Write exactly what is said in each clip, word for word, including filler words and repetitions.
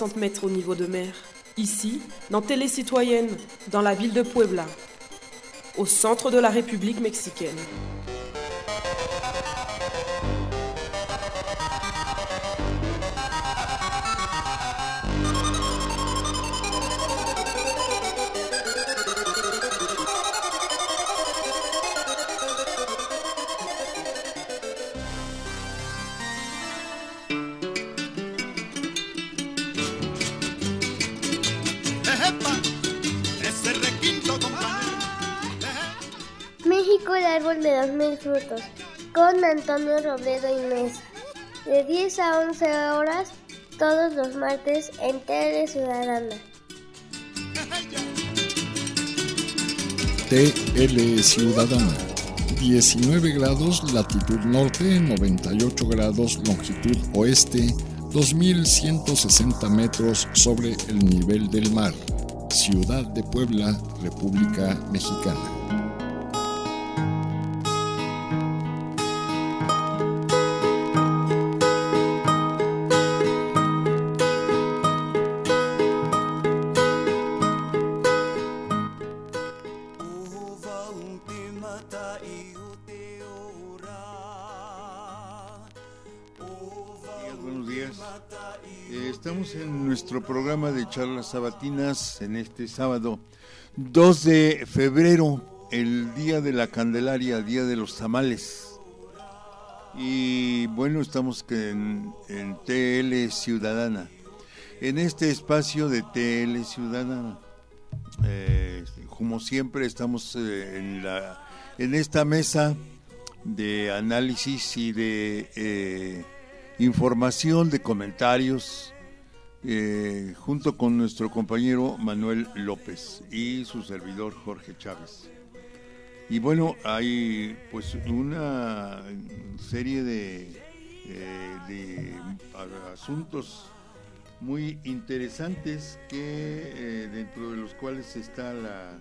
soixante mètres au niveau de mer. Ici, dans Télé Citoyenne, dans la ville de Puebla, au centre de la République mexicaine. México, el árbol de los mil frutos, con Antonio Robledo Inés, de diez a once horas, todos los martes en Tele Ciudadana. T L Ciudadana, diecinueve grados latitud norte, noventa y ocho grados longitud oeste, dos mil ciento sesenta metros sobre el nivel del mar. Ciudad de Puebla, República Mexicana. Estamos en nuestro programa de charlas sabatinas en este sábado dos de febrero, el día de la Candelaria, día de los tamales. Y bueno, estamos en, en T L Ciudadana. En este espacio de T L Ciudadana, eh, como siempre, estamos eh, en, la, en esta mesa de análisis y de eh, información, de comentarios, Eh, junto con nuestro compañero Manuel López y su servidor Jorge Chávez. Y bueno, hay pues una serie de, eh, de asuntos muy interesantes que eh, dentro de los cuales está la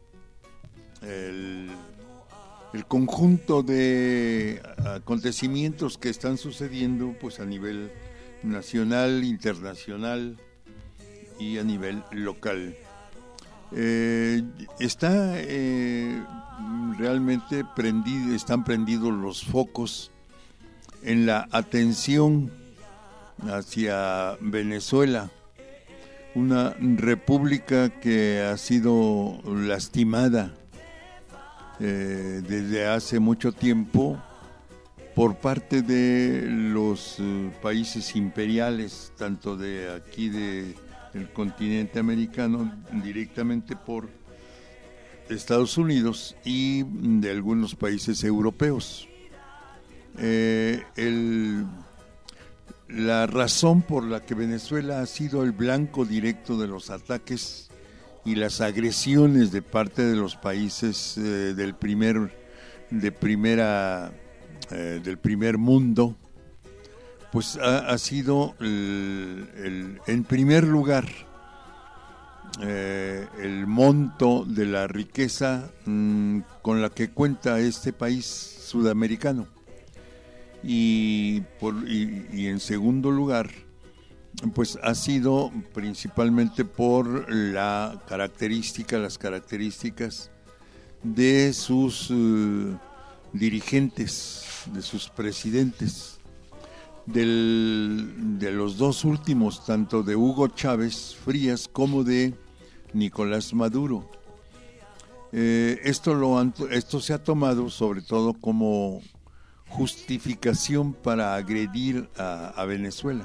el, el conjunto de acontecimientos que están sucediendo pues a nivel nacional, internacional y a nivel local. Eh, está eh, realmente prendido, están prendidos los focos en la atención hacia Venezuela, una república que ha sido lastimada eh, desde hace mucho tiempo por parte de los uh, países imperiales, tanto de aquí de el continente americano, directamente por Estados Unidos y de algunos países europeos. Eh, el, la razón por la que Venezuela ha sido el blanco directo de los ataques y las agresiones de parte de los países eh, del primer de primera Eh, del primer mundo, pues ha, ha sido el, el, en primer lugar eh, el monto de la riqueza mmm, con la que cuenta este país sudamericano y, por, y, y en segundo lugar pues ha sido principalmente por la característica, las características de sus uh, dirigentes, de sus presidentes, del, de los dos últimos, tanto de Hugo Chávez Frías como de Nicolás Maduro. Eh, esto, lo han, esto se ha tomado sobre todo como justificación para agredir a, a Venezuela.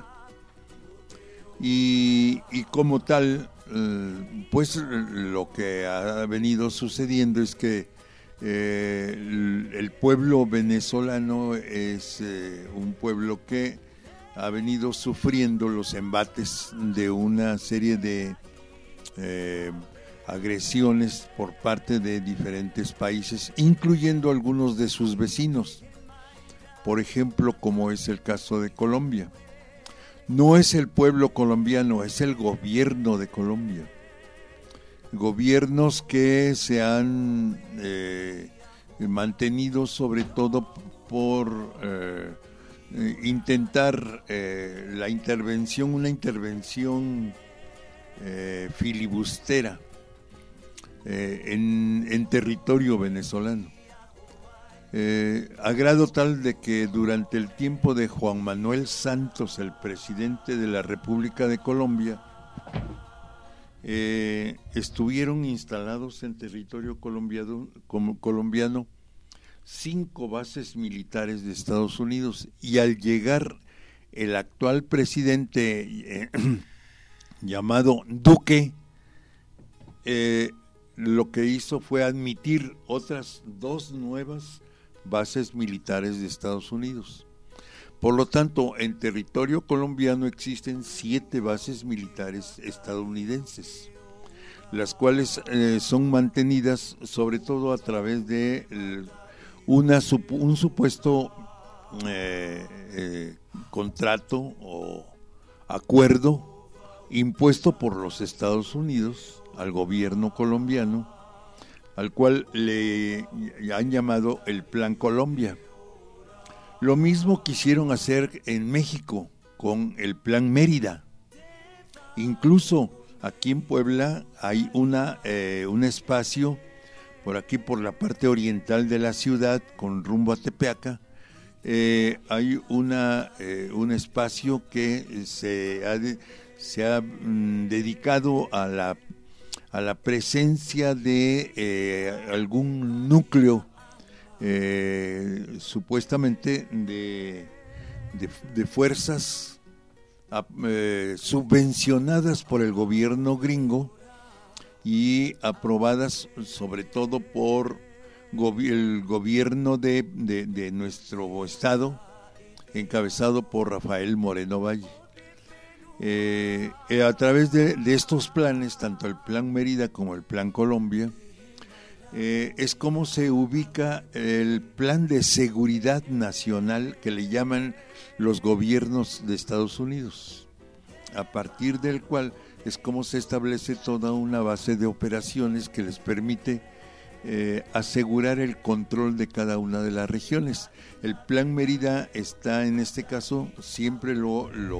Y, y como tal, eh, pues lo que ha venido sucediendo es que Eh, el, el pueblo venezolano es eh, un pueblo que ha venido sufriendo los embates de una serie de eh, agresiones por parte de diferentes países, incluyendo algunos de sus vecinos, por ejemplo, como es el caso de Colombia. No es el pueblo colombiano, es el gobierno de Colombia. Gobiernos que se han eh, mantenido sobre todo por eh, eh, intentar eh, la intervención, una intervención eh, filibustera eh, en, en territorio venezolano. Eh, a grado tal de que durante el tiempo de Juan Manuel Santos, el presidente de la República de Colombia, eh, estuvieron instalados en territorio colombiano, como, colombiano cinco bases militares de Estados Unidos, y al llegar el actual presidente eh, llamado Duque, eh, lo que hizo fue admitir otras dos nuevas bases militares de Estados Unidos. Por lo tanto, en territorio colombiano existen siete bases militares estadounidenses, las cuales eh, son mantenidas sobre todo a través de el, una, un supuesto eh, eh, contrato o acuerdo impuesto por los Estados Unidos al gobierno colombiano, al cual le han llamado el Plan Colombia. Lo mismo quisieron hacer en México con el Plan Mérida. Incluso aquí en Puebla hay una eh, un espacio por aquí, por la parte oriental de la ciudad, con rumbo a Tepeaca, eh, hay una eh, un espacio que se ha, de, se ha mm, dedicado a la a la presencia de eh, algún núcleo eh, supuestamente de, de, de fuerzas eh, subvencionadas por el gobierno gringo y aprobadas sobre todo por gobi- el gobierno de, de, de nuestro estado, encabezado por Rafael Moreno Valle. Eh, eh, a través de, de estos planes, tanto el Plan Mérida como el Plan Colombia, eh, es como se ubica el plan de seguridad nacional que le llaman los gobiernos de Estados Unidos, a partir del cual es como se establece toda una base de operaciones que les permite eh, asegurar el control de cada una de las regiones. El Plan Mérida está, en este caso, siempre lo... lo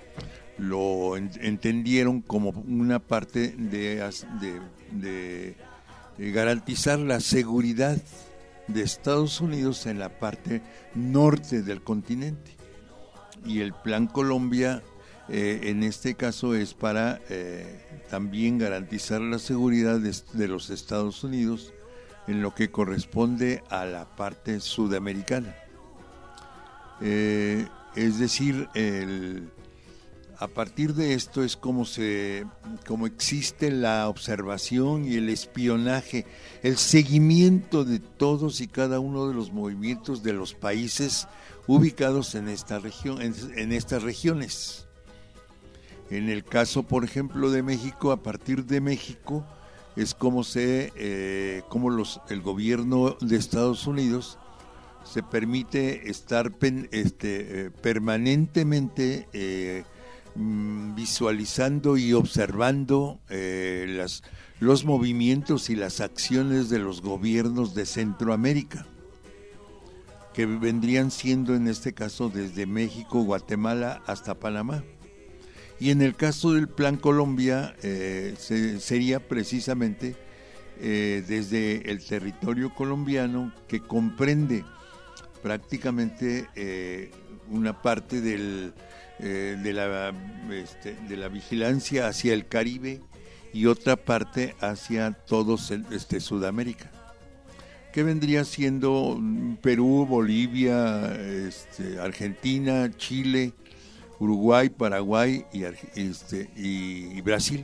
lo entendieron como una parte de, de, de, de garantizar la seguridad de Estados Unidos en la parte norte del continente. Y el Plan Colombia, eh, en este caso, es para eh, también garantizar la seguridad de, de los Estados Unidos en lo que corresponde a la parte sudamericana. Eh, es decir, el... A partir de esto es como se, como existe la observación y el espionaje, el seguimiento de todos y cada uno de los movimientos de los países ubicados en esta región, en, en estas regiones. En el caso, por ejemplo, de México, a partir de México es como se, eh, como los, el gobierno de Estados Unidos se permite estar pen, este, eh, permanentemente eh, visualizando y observando eh, las, los movimientos y las acciones de los gobiernos de Centroamérica, que vendrían siendo en este caso desde México, Guatemala hasta Panamá. Y en el caso del Plan Colombia eh, se, sería precisamente eh, desde el territorio colombiano, que comprende prácticamente eh, una parte del Eh, de la este, de la vigilancia hacia el Caribe y otra parte hacia todo este, Sudamérica, que vendría siendo Perú, Bolivia, este, Argentina, Chile, Uruguay, Paraguay y, este, y, y Brasil.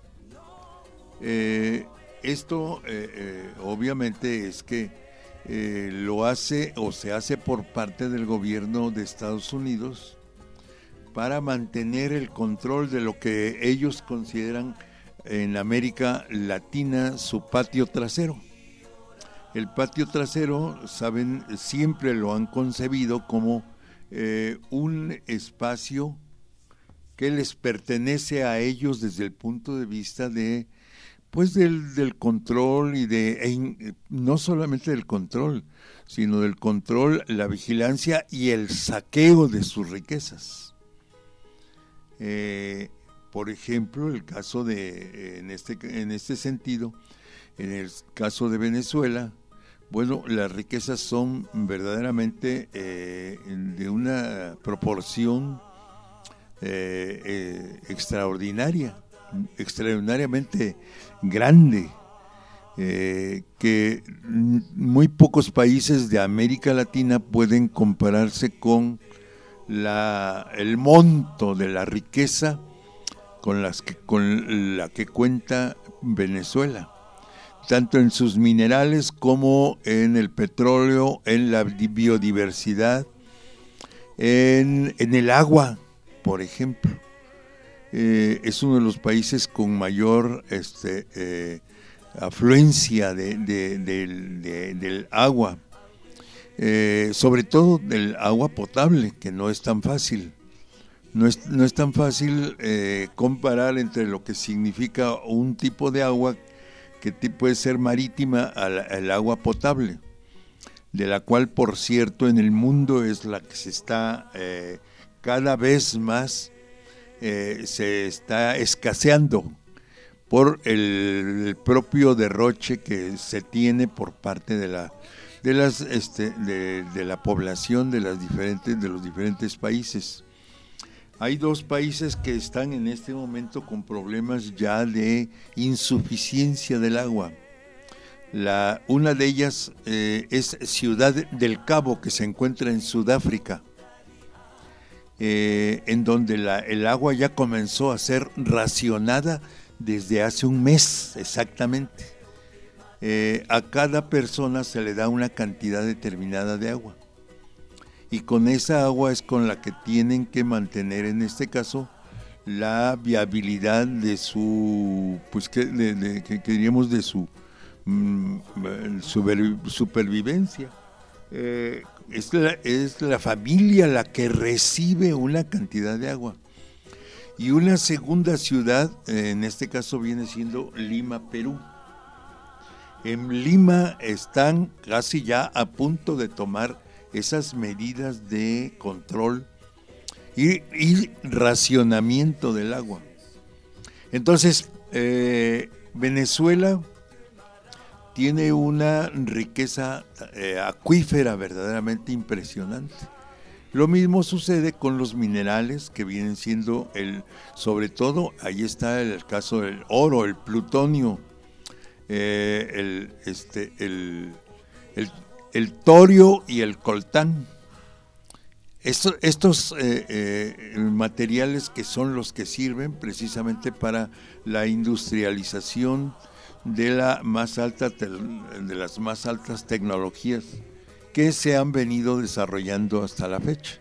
Eh, esto eh, eh, obviamente es que eh, lo hace o se hace por parte del gobierno de Estados Unidos para mantener el control de lo que ellos consideran en América Latina su patio trasero. El patio trasero, saben, siempre lo han concebido como eh, un espacio que les pertenece a ellos desde el punto de vista de pues del, del control y de, e, no solamente del control, sino del control, la vigilancia y el saqueo de sus riquezas. Eh, por ejemplo, el caso de, en este, en este sentido, en el caso de Venezuela, bueno, las riquezas son verdaderamente eh, de una proporción eh, eh, extraordinaria, extraordinariamente grande, eh, que muy pocos países de América Latina pueden compararse con la, el monto de la riqueza con, las que, con la que cuenta Venezuela, tanto en sus minerales como en el petróleo, en la biodiversidad, en, en el agua, por ejemplo. Eh, es uno de los países con mayor este, eh, afluencia de, de, de, de, del agua, eh, sobre todo del agua potable, que no es tan fácil. No es, no es tan fácil eh, comparar entre lo que significa un tipo de agua que puede ser marítima al, al agua potable, de la cual, por cierto, en el mundo es la que se está eh, cada vez más eh, se está escaseando por el, el propio derroche que se tiene por parte de la de las este, de, de la población de las diferentes de los diferentes países. Hay dos países que están en este momento con problemas ya de insuficiencia del agua. La, una de ellas eh, es Ciudad del Cabo, que se encuentra en Sudáfrica, eh, en donde la, el agua ya comenzó a ser racionada desde hace un mes exactamente. Eh, a cada persona se le da una cantidad determinada de agua. Y con esa agua es con la que tienen que mantener, en este caso, la viabilidad de su, pues que, de, de, que, que diríamos de su mm, super, supervivencia. Eh, es, la, es la familia la que recibe una cantidad de agua. Y una segunda ciudad, eh, en este caso viene siendo Lima, Perú. En Lima están casi ya a punto de tomar esas medidas de control y, y racionamiento del agua. Entonces, eh, Venezuela tiene una riqueza eh, acuífera verdaderamente impresionante. Lo mismo sucede con los minerales que vienen siendo, el, sobre todo, ahí está el caso del oro, el plutonio, eh, el, este, el, el el torio y el coltán. Estos, estos eh, eh, materiales que son los que sirven precisamente para la industrialización de la más alta de las más altas tecnologías que se han venido desarrollando hasta la fecha.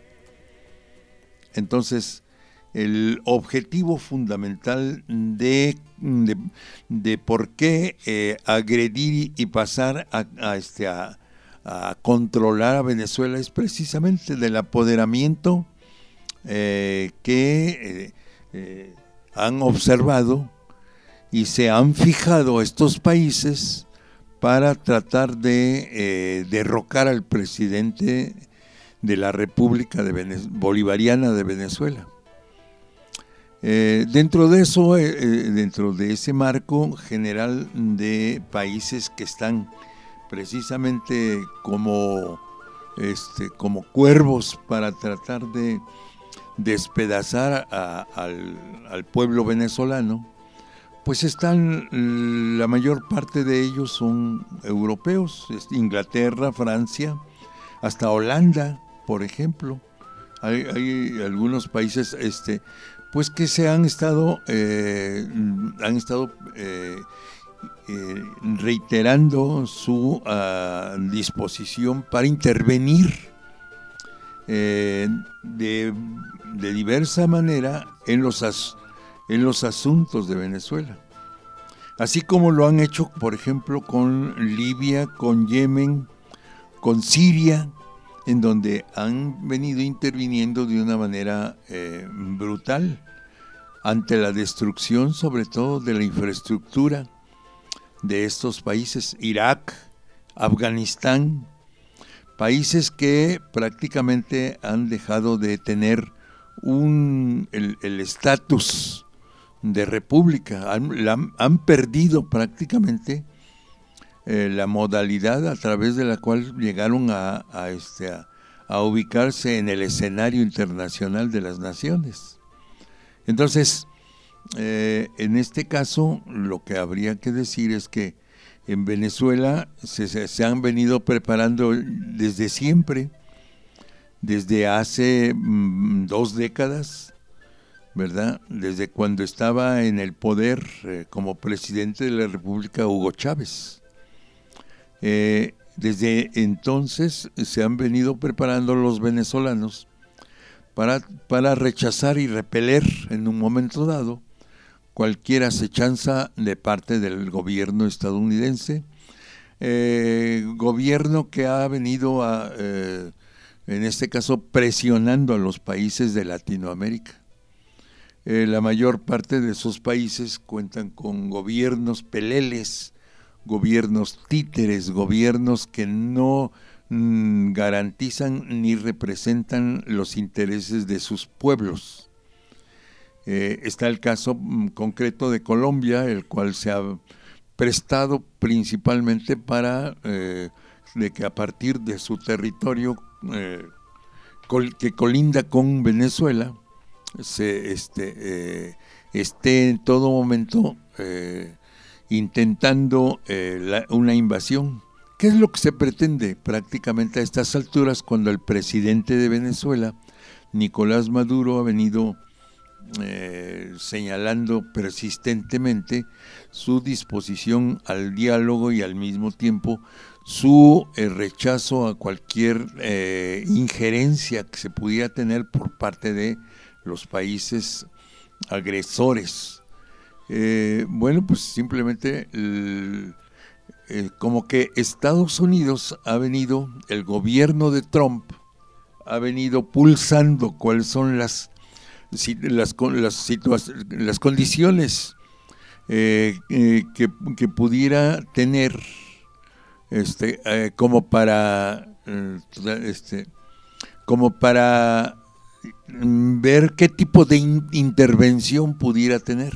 Entonces, el objetivo fundamental de, de, de por qué eh, agredir y pasar a, a este a a controlar a Venezuela es precisamente del apoderamiento eh, que eh, eh, han observado y se han fijado estos países para tratar de eh, derrocar al presidente de la República de Venez- Bolivariana de Venezuela. Eh, dentro de eso, eh, dentro de ese marco general de países que están precisamente como, este, como cuervos para tratar de despedazar a, al, al pueblo venezolano, pues están, la mayor parte de ellos son europeos, Inglaterra, Francia, hasta Holanda, por ejemplo. Hay, hay algunos países este, pues que se han estado, eh, han estado eh, Eh, reiterando su uh, disposición para intervenir eh, de, de diversa manera en los, as, en los asuntos de Venezuela, así como lo han hecho, por ejemplo, con Libia, con Yemen, con Siria, en donde han venido interviniendo de una manera eh, brutal ante la destrucción, sobre todo, de la infraestructura de estos países, Irak, Afganistán, países que prácticamente han dejado de tener un el estatus de república, han, la, han perdido prácticamente eh, la modalidad a través de la cual llegaron a, a, este, a, a ubicarse en el escenario internacional de las naciones. Entonces, eh, en este caso, lo que habría que decir es que en Venezuela se, se, se han venido preparando desde siempre, desde hace mm, dos décadas, ¿verdad? Desde cuando estaba en el poder eh, como presidente de la República Hugo Chávez. Eh, desde entonces se han venido preparando los venezolanos para, para rechazar y repeler en un momento dado cualquier acechanza de parte del gobierno estadounidense, eh, gobierno que ha venido a, eh, en este caso presionando a los países de Latinoamérica. Eh, la mayor parte de esos países cuentan con gobiernos peleles, gobiernos títeres, gobiernos que no mm, garantizan ni representan los intereses de sus pueblos. Eh, está el caso mm, concreto de Colombia, el cual se ha prestado principalmente para eh, de que a partir de su territorio eh, col, que colinda con Venezuela, se este, eh, esté en todo momento eh, intentando eh, la, una invasión. ¿Qué es lo que se pretende prácticamente a estas alturas cuando el presidente de Venezuela, Nicolás Maduro, ha venido eh, señalando persistentemente su disposición al diálogo y al mismo tiempo su eh, rechazo a cualquier eh, injerencia que se pudiera tener por parte de los países agresores? Eh, bueno, pues simplemente el, eh, como que Estados Unidos ha venido, el gobierno de Trump ha venido pulsando cuáles son las las, las, situa- las condiciones eh, eh, que, que pudiera tener este eh, como para eh, este como para ver qué tipo de in- intervención pudiera tener.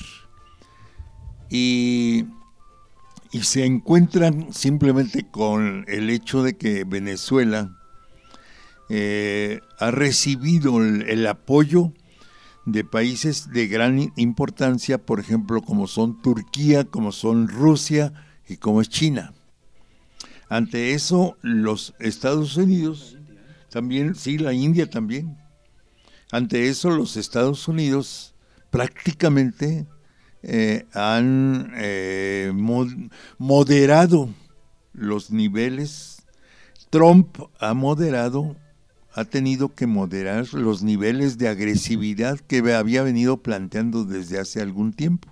Y, y se encuentran simplemente con el hecho de que Venezuela eh, ha recibido el, el apoyo de países de gran importancia, por ejemplo, como son Turquía, como son Rusia y como es China. Ante eso, los Estados Unidos también, sí, la India también. Ante eso, los Estados Unidos prácticamente eh, han eh, mod- moderado los niveles. Trump ha moderado, ha tenido que moderar los niveles de agresividad que había venido planteando desde hace algún tiempo.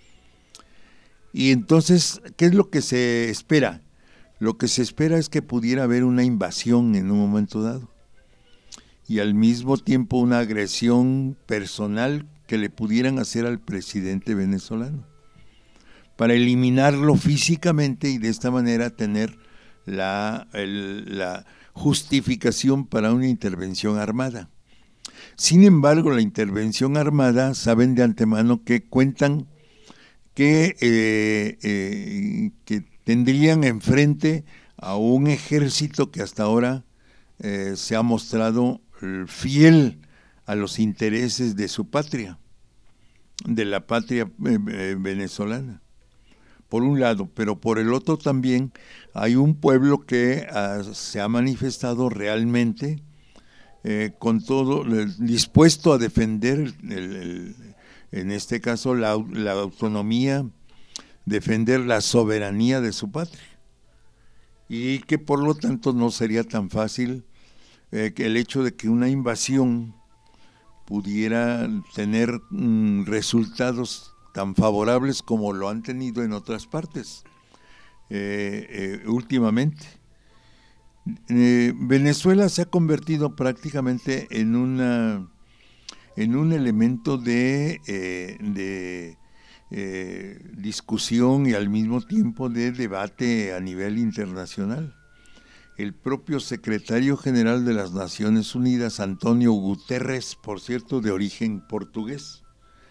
Y entonces, ¿qué es lo que se espera? Lo que se espera es que pudiera haber una invasión en un momento dado y al mismo tiempo una agresión personal que le pudieran hacer al presidente venezolano para eliminarlo físicamente y de esta manera tener la, el, la justificación para una intervención armada. Sin embargo, la intervención armada saben de antemano que cuentan que, eh, eh, que tendrían enfrente a un ejército que hasta ahora eh, se ha mostrado fiel a los intereses de su patria, de la patria eh, eh, venezolana, por un lado, pero por el otro también hay un pueblo que uh, se ha manifestado realmente eh, con todo, eh, dispuesto a defender, el, el, en este caso, la, la autonomía, defender la soberanía de su patria, y que por lo tanto no sería tan fácil Eh, que el hecho de que una invasión pudiera tener mm, resultados tan favorables como lo han tenido en otras partes eh, eh, últimamente. Eh, Venezuela se ha convertido prácticamente en una en un elemento de, eh, de eh, discusión y al mismo tiempo de debate a nivel internacional. El propio secretario general de las Naciones Unidas, Antonio Guterres, por cierto, de origen portugués,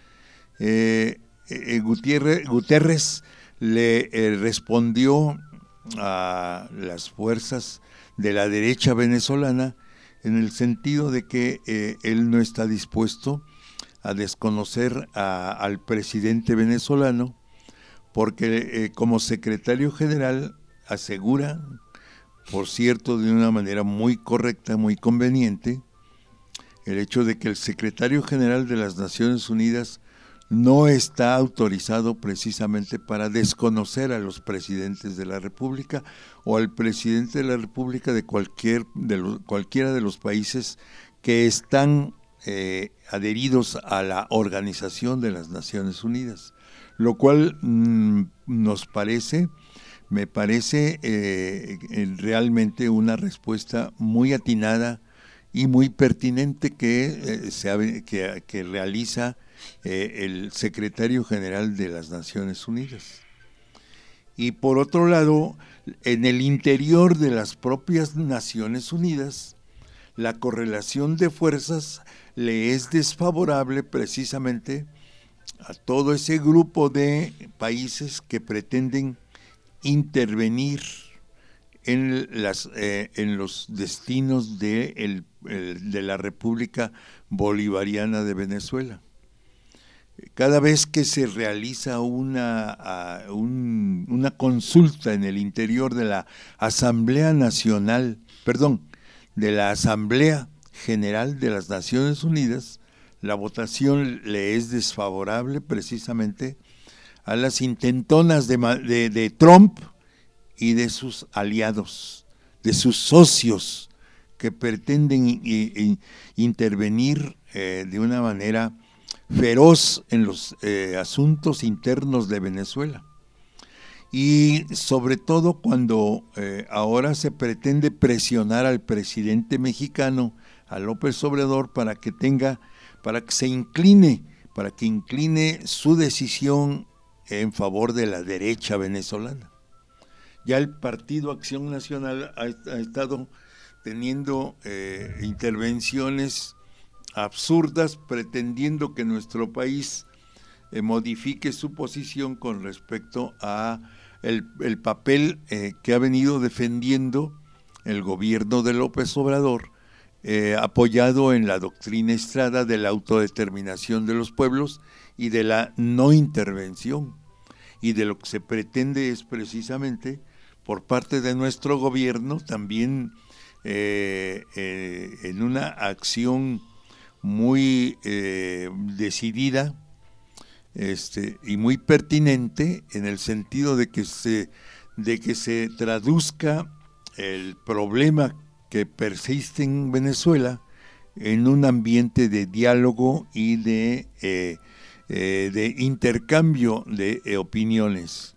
eh, eh, Gutiérrez, Guterres le eh, respondió a las fuerzas de la derecha venezolana en el sentido de que eh, él no está dispuesto a desconocer a, al presidente venezolano, porque eh, como secretario general asegura, por cierto, de una manera muy correcta, muy conveniente, el hecho de que el secretario general de las Naciones Unidas no está autorizado precisamente para desconocer a los presidentes de la República o al presidente de la República de cualquier de los, cualquiera de los países que están eh, adheridos a la Organización de las Naciones Unidas, lo cual mmm, nos parece, me parece eh, realmente una respuesta muy atinada y muy pertinente que, eh, se, que, que realiza Eh, el secretario general de las Naciones Unidas. Y por otro lado, en el interior de las propias Naciones Unidas, la correlación de fuerzas le es desfavorable precisamente a todo ese grupo de países que pretenden intervenir en, las, eh, en los destinos de, el, el, de la República Bolivariana de Venezuela. Cada vez que se realiza una, uh, un, una consulta en el interior de la Asamblea Nacional, perdón, de la Asamblea General de las Naciones Unidas, la votación le es desfavorable precisamente a las intentonas de, de, de Trump y de sus aliados, de sus socios que pretenden i, i, intervenir eh, de una manera feroz en los eh, asuntos internos de Venezuela. Y sobre todo cuando eh, ahora se pretende presionar al presidente mexicano, a López Obrador, para que tenga, para que se incline, para que incline su decisión en favor de la derecha venezolana. Ya el Partido Acción Nacional ha, ha estado teniendo eh, intervenciones absurdas, pretendiendo que nuestro país eh, modifique su posición con respecto a el, el papel eh, que ha venido defendiendo el gobierno de López Obrador, eh, apoyado en la doctrina Estrada de la autodeterminación de los pueblos y de la no intervención. Y de lo que se pretende es precisamente, por parte de nuestro gobierno, también eh, eh, en una acción muy eh, decidida este, y muy pertinente, en el sentido de que se, de que se traduzca el problema que persiste en Venezuela en un ambiente de diálogo y de, eh, eh, de intercambio de eh, opiniones.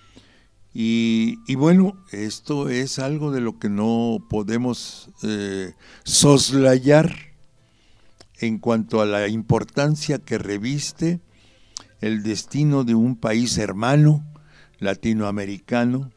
Y, y bueno, esto es algo de lo que no podemos eh, soslayar en cuanto a la importancia que reviste el destino de un país hermano latinoamericano,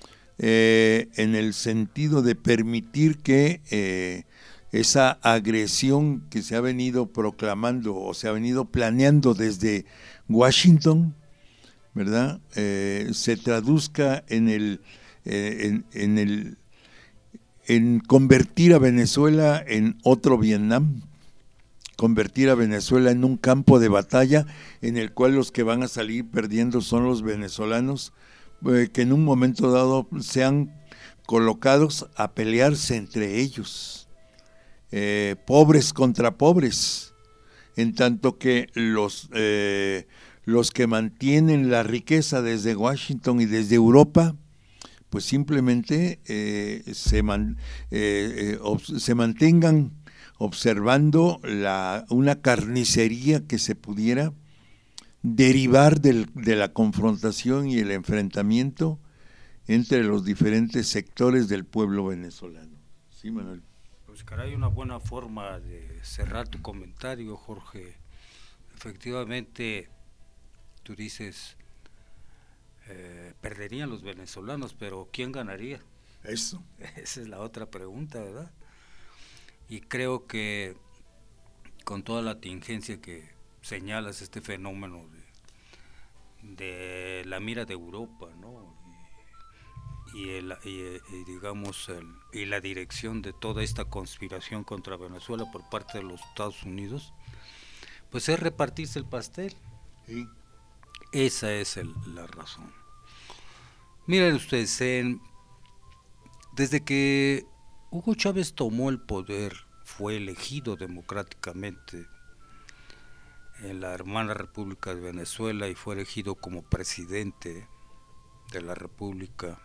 eh, en el sentido de permitir que eh, esa agresión que se ha venido proclamando o se ha venido planeando desde Washington, ¿verdad?, eh, se traduzca en el, eh, en, en el en convertir a Venezuela en otro Vietnam, convertir a Venezuela en un campo de batalla en el cual los que van a salir perdiendo son los venezolanos, eh, que en un momento dado sean colocados a pelearse entre ellos, eh, pobres contra pobres, en tanto que los, eh, los que mantienen la riqueza desde Washington y desde Europa, pues simplemente eh, se, man, eh, eh, ob, se mantengan observando la, una carnicería que se pudiera derivar del, de la confrontación y el enfrentamiento entre los diferentes sectores del pueblo venezolano. Sí, Manuel. Pues caray, una buena forma de cerrar tu comentario, Jorge. Efectivamente, tú dices, eh, perderían los venezolanos, pero ¿quién ganaría? Eso. Esa es la otra pregunta, ¿verdad? Y creo que con toda la tingencia que señalas, este fenómeno de, de la mira de Europa, ¿no? Y, y, el, y, y digamos el, y la dirección de toda esta conspiración contra Venezuela por parte de los Estados Unidos, pues es repartirse el pastel. Sí. Esa es el, la razón. Miren ustedes, en, desde que Hugo Chávez tomó el poder, fue elegido democráticamente en la hermana República de Venezuela y fue elegido como presidente de la República,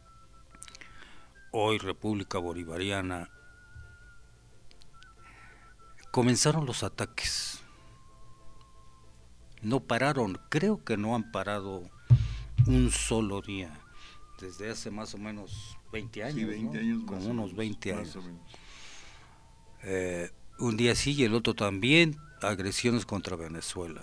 hoy República Bolivariana, comenzaron los ataques. No pararon, creo que no han parado un solo día, desde hace más o menos veinte años, sí, veinte ¿no? años Como más unos menos, veinte más años. o menos. Eh, un día sí y el otro también, agresiones contra Venezuela.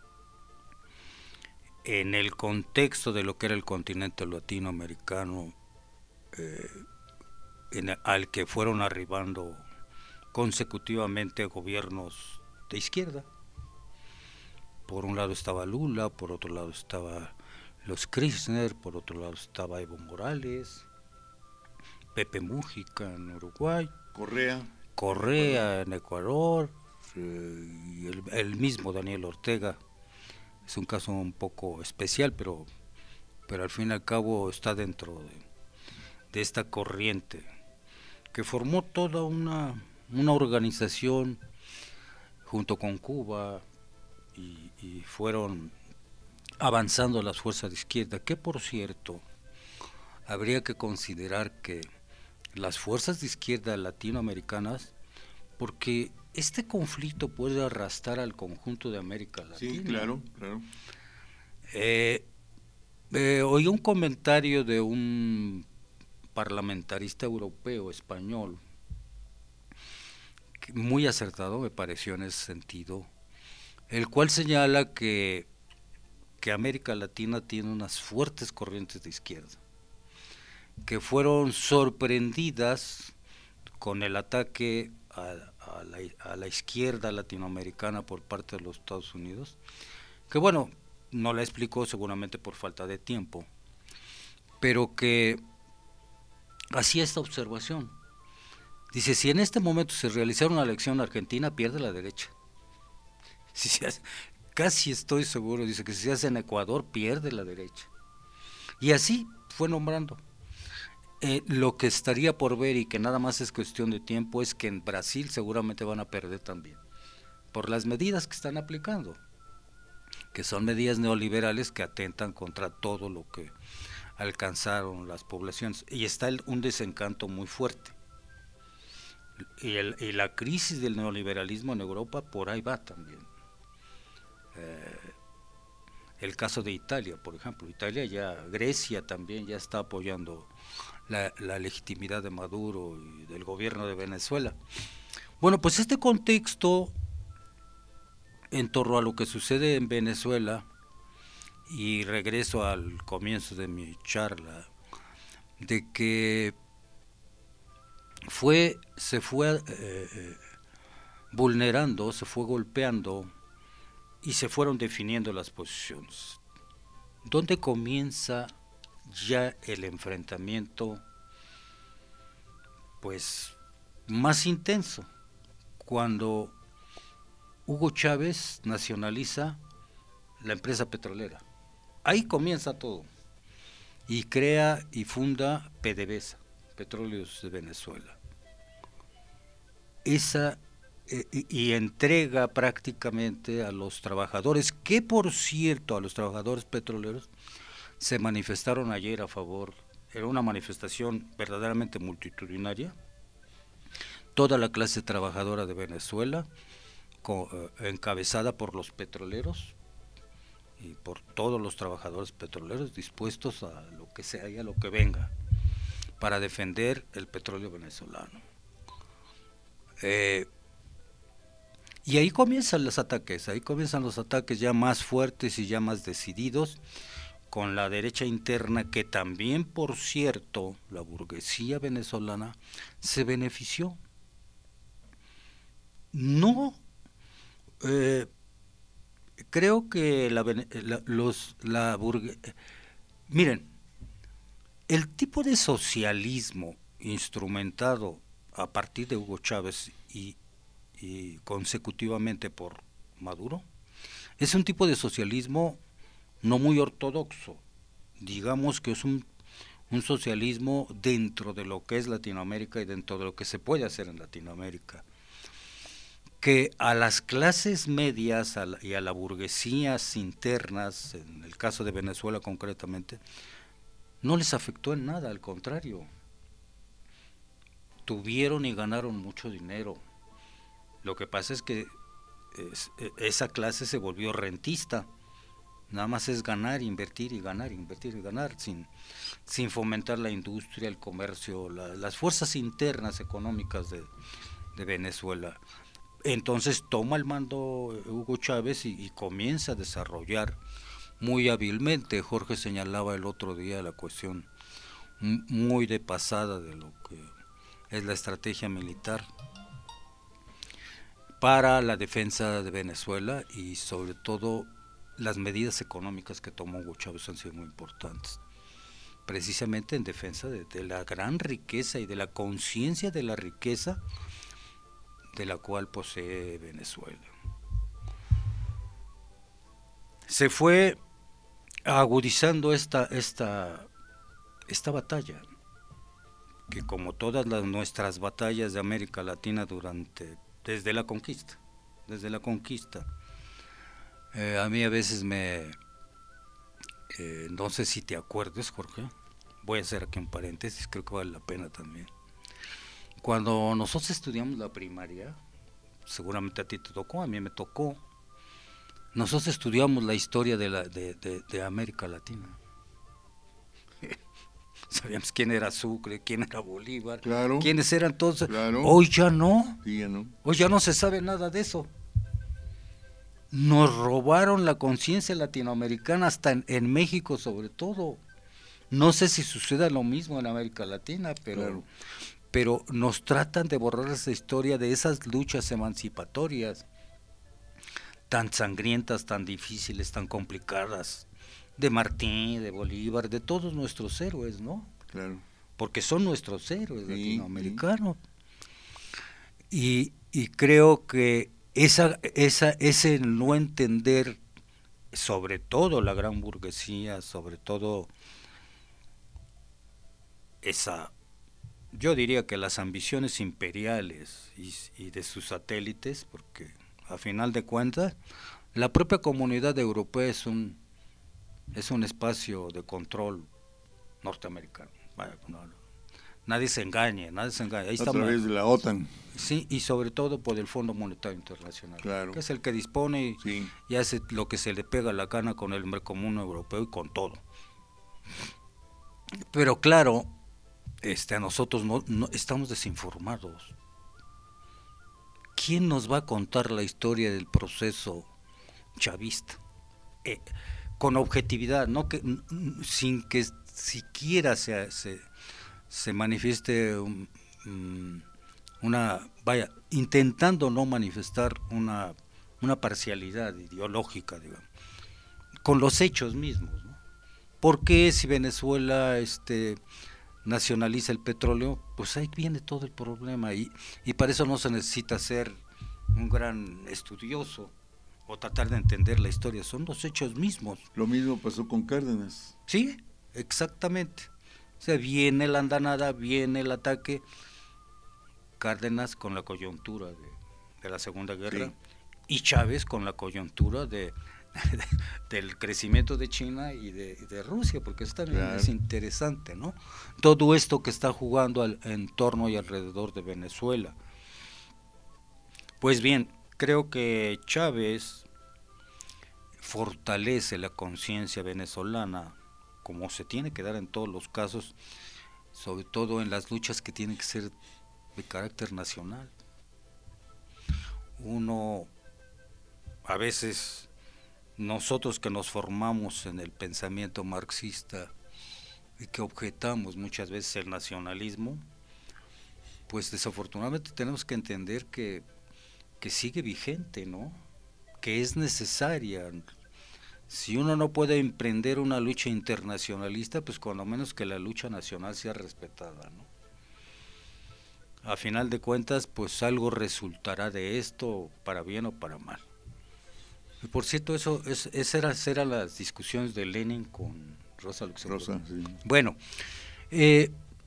En el contexto de lo que era el continente latinoamericano, eh, en, al que fueron arribando consecutivamente gobiernos de izquierda. Por un lado estaba Lula, por otro lado estaba los Kirchner, por otro lado estaba Evo Morales, Pepe Mújica en Uruguay, Correa, Correa en Ecuador, eh, y el, el mismo Daniel Ortega. Es un caso un poco especial, pero, pero al fin y al cabo está dentro de, de esta corriente que formó toda una, una organización junto con Cuba y, y fueron avanzando las fuerzas de izquierda, que por cierto habría que considerar que las fuerzas de izquierda latinoamericanas, porque este conflicto puede arrastrar al conjunto de América Latina. Sí, claro, claro. Eh, eh, oí un comentario de un parlamentarista europeo, español, que muy acertado me pareció en ese sentido, el cual señala que, que América Latina tiene unas fuertes corrientes de izquierda, que fueron sorprendidas con el ataque a, a, la, a la izquierda latinoamericana por parte de los Estados Unidos, que bueno, no la explicó seguramente por falta de tiempo, pero que hacía esta observación. Dice, si en este momento se realizara una elección en Argentina, pierde la derecha. Si se hace, casi estoy seguro, dice que si se hace en Ecuador, pierde la derecha. Y así fue nombrando. Eh, lo que estaría por ver y que nada más es cuestión de tiempo es que en Brasil seguramente van a perder también, por las medidas que están aplicando, que son medidas neoliberales que atentan contra todo lo que alcanzaron las poblaciones, y está el, un desencanto muy fuerte, y, el, y la crisis del neoliberalismo en Europa por ahí va también. Eh, el caso de Italia, por ejemplo, Italia ya, Grecia también ya está apoyando la, la legitimidad de Maduro y del gobierno de Venezuela. Bueno, pues este contexto en torno a lo que sucede en Venezuela, y regreso al comienzo de mi charla, de que fue, se fue eh, vulnerando, se fue golpeando y se fueron definiendo las posiciones. ¿Dónde comienza ya el enfrentamiento pues más intenso? Cuando Hugo Chávez nacionaliza la empresa petrolera. Ahí comienza todo. Y crea y funda PDVSA, Petróleos de Venezuela. Esa eh, y, y entrega prácticamente a los trabajadores, que por cierto a los trabajadores petroleros se manifestaron ayer a favor, era una manifestación verdaderamente multitudinaria, toda la clase trabajadora de Venezuela, co, eh, encabezada por los petroleros y por todos los trabajadores petroleros dispuestos a lo que sea y a lo que venga para defender el petróleo venezolano. Eh, Y ahí comienzan los ataques, ahí comienzan los ataques ya más fuertes y ya más decididos, con la derecha interna, que también, por cierto, la burguesía venezolana se benefició. No, eh, creo que la, la, los, la burgue... Miren, el tipo de socialismo instrumentado a partir de Hugo Chávez y, y consecutivamente por Maduro, es un tipo de socialismo no muy ortodoxo, digamos que es un, un socialismo dentro de lo que es Latinoamérica y dentro de lo que se puede hacer en Latinoamérica, que a las clases medias a la, y a las burguesías internas, en el caso de Venezuela concretamente, no les afectó en nada, al contrario, tuvieron y ganaron mucho dinero. Lo que pasa es que es, esa clase se volvió rentista. Nada más es ganar, invertir y ganar, invertir y ganar, sin, sin fomentar la industria, el comercio, la, las fuerzas internas económicas de, de Venezuela. Entonces toma el mando Hugo Chávez y, y comienza a desarrollar muy hábilmente. Jorge señalaba el otro día la cuestión muy de pasada de lo que es la estrategia militar para la defensa de Venezuela, y sobre todo las medidas económicas que tomó Hugo Chávez han sido muy importantes, precisamente en defensa de, de la gran riqueza y de la conciencia de la riqueza de la cual posee Venezuela. Se fue agudizando esta, esta, esta batalla, que como todas las nuestras batallas de América Latina durante, desde la conquista, desde la conquista, Eh, a mí a veces me, eh, no sé si te acuerdas, Jorge, voy a hacer aquí un paréntesis, creo que vale la pena también. Cuando nosotros estudiamos la primaria, seguramente a ti te tocó, a mí me tocó, nosotros estudiamos la historia de, la, de, de, de América Latina. Sabíamos quién era Sucre, quién era Bolívar, claro, quiénes eran todos. Claro. Hoy ya no, Sí, ya no, hoy ya no se sabe nada de eso. Nos robaron la conciencia latinoamericana, hasta en, en México sobre todo. No sé si suceda lo mismo en América Latina, pero, claro. pero nos tratan de borrar esa historia de esas luchas emancipatorias tan sangrientas, tan difíciles, tan complicadas, de Martín, de Bolívar, de todos nuestros héroes, ¿no? Claro. Porque son nuestros héroes Sí, latinoamericanos. Sí. Y, y creo que Esa, esa, ese no entender, sobre todo la gran burguesía, sobre todo esa, yo diría que las ambiciones imperiales y, y de sus satélites, porque a final de cuentas la propia comunidad europea es un, es un espacio de control norteamericano. Vaya, no, no. Nadie se engañe, nadie se engañe. Ahí a está través mal. de la OTAN. Sí, y sobre todo por el Fondo Monetario Internacional, claro. que es el que dispone y, sí. y hace lo que se le pega la gana con el Mercomún Europeo y con todo. Pero claro, este, a nosotros no, no estamos desinformados. ¿Quién nos va a contar la historia del proceso chavista? Eh, con objetividad, no que sin que siquiera se, se, se manifieste un, um, una, vaya, intentando no manifestar una, una parcialidad ideológica, digamos, con los hechos mismos, ¿no? ¿Por qué si Venezuela este, nacionaliza el petróleo? Pues ahí viene todo el problema, y, y para eso no se necesita ser un gran estudioso o tratar de entender la historia, son los hechos mismos. Lo mismo pasó con Cárdenas. Sí, exactamente. O sea, viene la andanada, viene el ataque, Cárdenas con la coyuntura de, de la Segunda Guerra, sí. Y Chávez con la coyuntura de, de del crecimiento de China y de, de Rusia, porque eso también claro. Es interesante, ¿no? Todo esto que está jugando al, en torno y alrededor de Venezuela. Pues bien, creo que Chávez fortalece la conciencia venezolana, como se tiene que dar en todos los casos, sobre todo en las luchas que tienen que ser de carácter nacional. uno, a veces, nosotros que nos formamos en el pensamiento marxista y que objetamos muchas veces el nacionalismo, pues desafortunadamente tenemos que entender que, que sigue vigente, ¿no? Que es necesaria. Si uno no puede emprender una lucha internacionalista, pues cuando menos que la lucha nacional sea respetada, ¿no? A final de cuentas, pues algo resultará de esto, para bien o para mal. Y por cierto, eso es, esas eran, eran las discusiones de Lenin con Rosa Luxemburgo. Rosa, sí. Bueno, eh,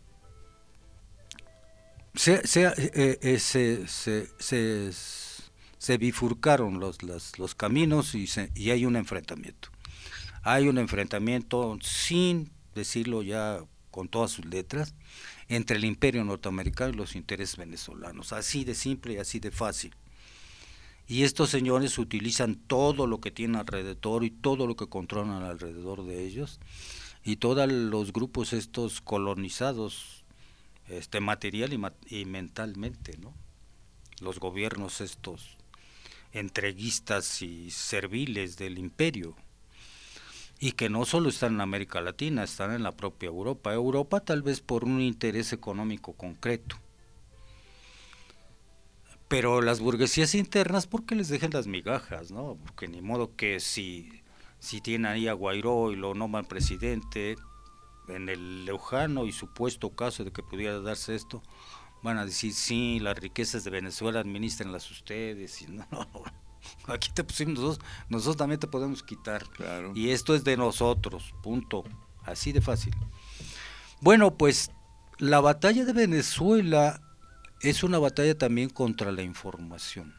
se, se, eh, eh, se, se, se, se bifurcaron los, los, los caminos y, se, y hay un enfrentamiento. Hay un enfrentamiento, sin decirlo ya con todas sus letras, entre el imperio norteamericano y los intereses venezolanos, así de simple y así de fácil. Y estos señores utilizan todo lo que tienen alrededor y todo lo que controlan alrededor de ellos, y todos los grupos estos colonizados, este material y, ma y mentalmente, ¿no? Los gobiernos estos entreguistas y serviles del imperio, y que no solo están en América Latina, están en la propia Europa. Europa tal vez por un interés económico concreto, pero las burguesías internas porque les dejen las migajas, ¿no? Porque ni modo que si, si tienen ahí a Guaidó y lo nombran presidente, en el lejano y supuesto caso de que pudiera darse esto, van a decir, sí, las riquezas de Venezuela administrenlas ustedes, y no, no, aquí te pusimos nosotros, nosotros también te podemos quitar, claro. Y esto es de nosotros, punto, así de fácil. Bueno, pues la batalla de Venezuela es una batalla también contra la información.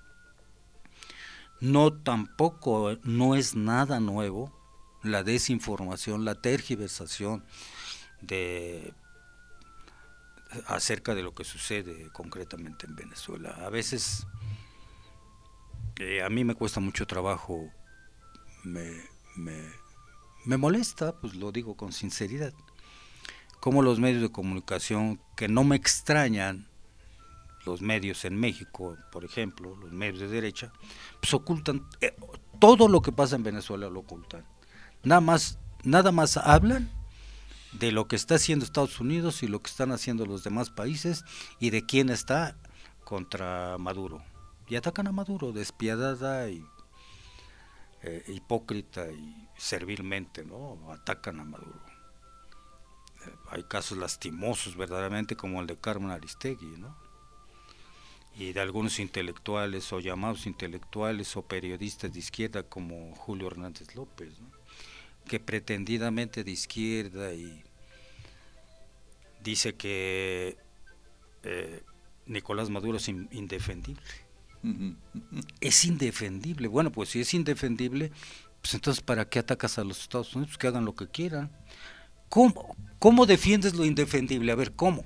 No, tampoco, no es nada nuevo la desinformación, la tergiversación de acerca de lo que sucede concretamente en Venezuela. A veces eh, a mí me cuesta mucho trabajo, me, me, me molesta, pues lo digo con sinceridad, cómo los medios de comunicación, que no me extrañan, los medios en México, por ejemplo, los medios de derecha, pues ocultan, eh, todo lo que pasa en Venezuela lo ocultan. Nada más, nada más hablan de lo que está haciendo Estados Unidos y lo que están haciendo los demás países y de quién está contra Maduro. Y atacan a Maduro despiadada y eh, hipócrita y servilmente, ¿no? Atacan a Maduro. Eh, hay casos lastimosos verdaderamente como el de Carmen Aristegui, ¿no? Y de algunos intelectuales o llamados intelectuales o periodistas de izquierda como Julio Hernández López, ¿no? Que pretendidamente de izquierda y dice que eh, Nicolás Maduro es in, indefendible. Uh-huh. Es indefendible. Bueno, pues si es indefendible, pues entonces ¿para qué atacas a los Estados Unidos? Pues que hagan lo que quieran. ¿Cómo, cómo defiendes lo indefendible? A ver, ¿cómo?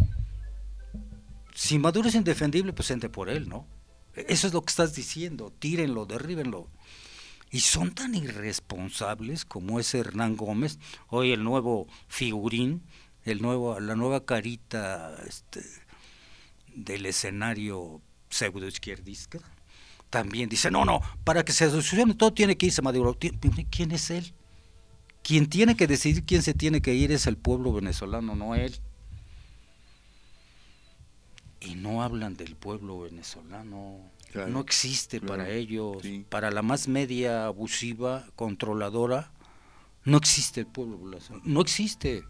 Si Maduro es indefendible, pues ente por él, ¿no? Eso es lo que estás diciendo, tírenlo, derríbenlo. Y son tan irresponsables como ese Hernán Gómez, hoy el nuevo figurín, el nuevo, la nueva carita este, del escenario pseudoizquierdista, también dice, no, no, para que se solucione todo tiene que irse Maduro. ¿Quién es él? Quien tiene que decidir quién se tiene que ir es el pueblo venezolano, no él. Y no hablan del pueblo venezolano, claro, no existe claro, para ellos, sí. Para la más media abusiva, controladora, no existe el pueblo venezolano, no existe.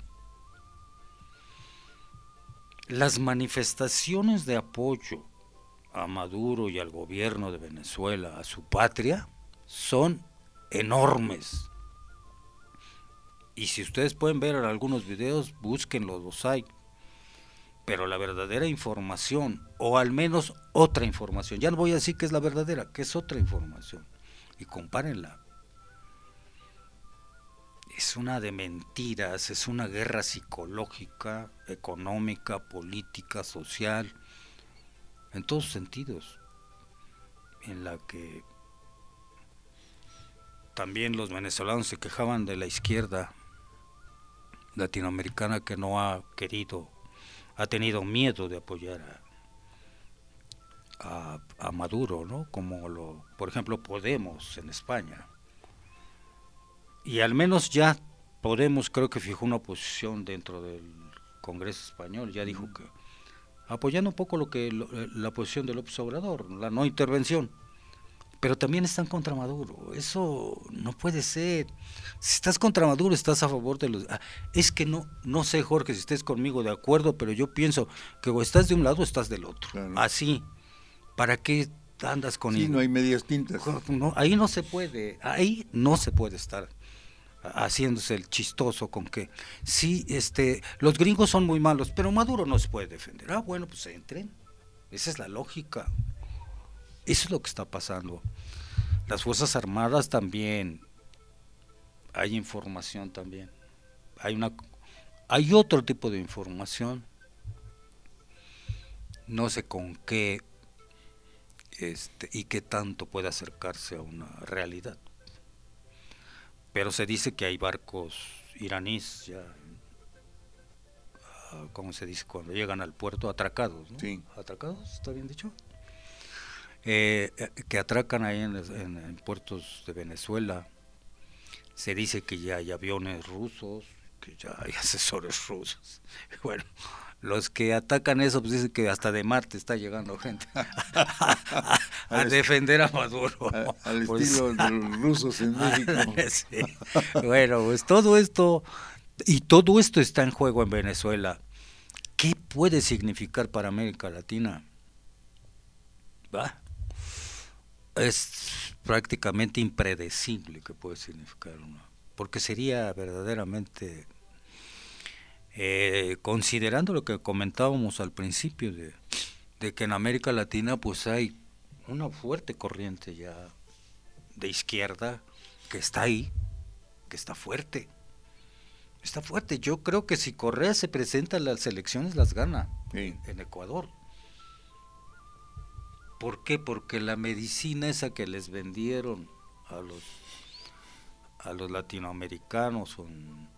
Las manifestaciones de apoyo a Maduro y al gobierno de Venezuela, a su patria, son enormes. Y si ustedes pueden ver algunos videos, búsquenlos, los hay. Pero la verdadera información, o al menos otra información, ya no voy a decir que es la verdadera, que es otra información, y compárenla. Es una de mentiras, es una guerra psicológica, económica, política, social, en todos sentidos, en la que también los venezolanos se quejaban de la izquierda latinoamericana que no ha querido, ha tenido miedo de apoyar a, a Maduro, ¿no? Como lo, por ejemplo, Podemos en España. Y al menos ya Podemos creo que fijó una posición dentro del Congreso español, ya dijo que, apoyando un poco lo que lo, la posición de López Obrador, la no intervención, pero también están contra Maduro. Eso no puede ser. Si estás contra Maduro, estás a favor de los... Ah, es que no, no sé, Jorge, si estés conmigo de acuerdo, pero yo pienso que o estás de un lado o estás del otro. Claro. Así, ¿para qué andas con... Sí, él? no hay medias tintas. No, ahí no se puede, ahí no se puede estar haciéndose el chistoso con que sí, este, los gringos son muy malos, pero Maduro no se puede defender. Ah, bueno, pues entren. Esa es la lógica. Eso es lo que está pasando. Las Fuerzas Armadas también, hay información también. Hay una, hay otro tipo de información. No sé con qué este, y qué tanto puede acercarse a una realidad. Pero se dice que hay barcos iraníes ya, ¿cómo se dice? Cuando llegan al puerto, atracados, ¿no? Sí. ¿Atracados? ¿Está bien dicho? Eh, que atracan ahí en, en, en puertos de Venezuela. Se dice que ya hay aviones rusos, que ya hay asesores rusos. Bueno, los que atacan eso, pues dicen que hasta de Marte está llegando gente a, a, a defender a Maduro. A, al pues, estilo de los rusos en México. Sí. Bueno, pues todo esto, y todo esto está en juego en Venezuela. ¿Qué puede significar para América Latina? ¿Va? Es prácticamente impredecible que puede significar una, porque sería verdaderamente... Eh, considerando lo que comentábamos al principio de, de que en América Latina pues hay una fuerte corriente ya de izquierda que está ahí, que está fuerte, está fuerte. Yo creo que si Correa se presenta a las elecciones las gana, sí, en Ecuador. ¿Por qué? Porque la medicina esa que les vendieron a los a los latinoamericanos son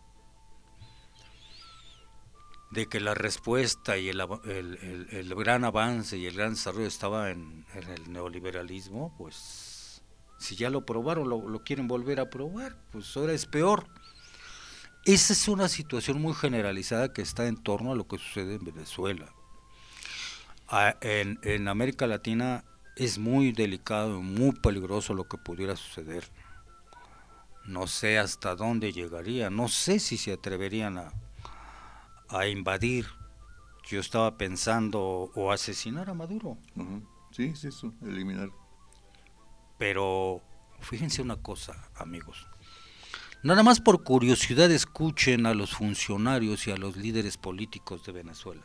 de que la respuesta y el, el, el, el gran avance y el gran desarrollo estaba en, en el neoliberalismo, pues si ya lo probaron, lo, lo quieren volver a probar, pues ahora es peor. Esa es una situación muy generalizada que está en torno a lo que sucede en Venezuela. A, en, en América Latina es muy delicado y muy peligroso lo que pudiera suceder. No sé hasta dónde llegaría, no sé si se atreverían a a invadir. Yo estaba pensando o asesinar a Maduro. Uh-huh. Sí, es eso, eliminar. Pero fíjense una cosa, amigos. Nada más por curiosidad escuchen a los funcionarios y a los líderes políticos de Venezuela.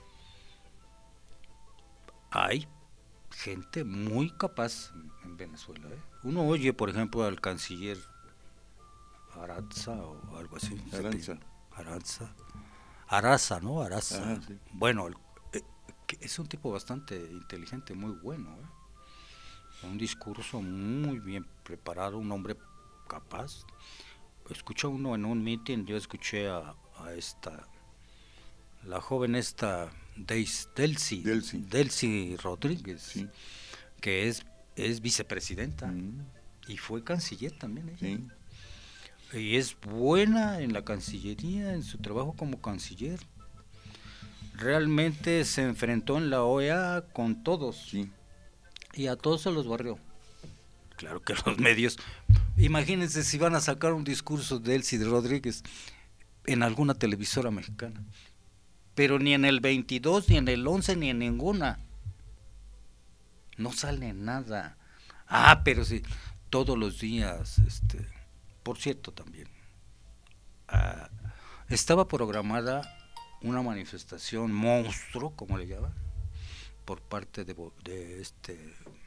Hay gente muy capaz en Venezuela, ¿eh? Uno oye, por ejemplo, al canciller Aranza o algo así. Aranza. Aranza. Araza, ¿no? Araza. Ah, sí. Bueno, el, eh, es un tipo bastante inteligente, muy bueno, ¿eh? Un discurso muy bien preparado, un hombre capaz. Escucha uno en un meeting, yo escuché a, a esta, la joven esta, Deis, Delcy, Delcy. Delcy Rodríguez, sí, que es, es vicepresidenta mm. y fue canciller también ella. Sí. Y es buena en la Cancillería, en su trabajo como canciller. Realmente se enfrentó en la O E A con todos. Sí. Y a todos se los barrió. Claro que los medios... Imagínense si van a sacar un discurso de Delcy Rodríguez en alguna televisora mexicana. Pero ni en el veintidós, ni en el once, ni en ninguna. No sale nada. Ah, pero sí, todos los días... este Por cierto, también uh, estaba programada una manifestación monstruo, como le llaman, por parte de, de este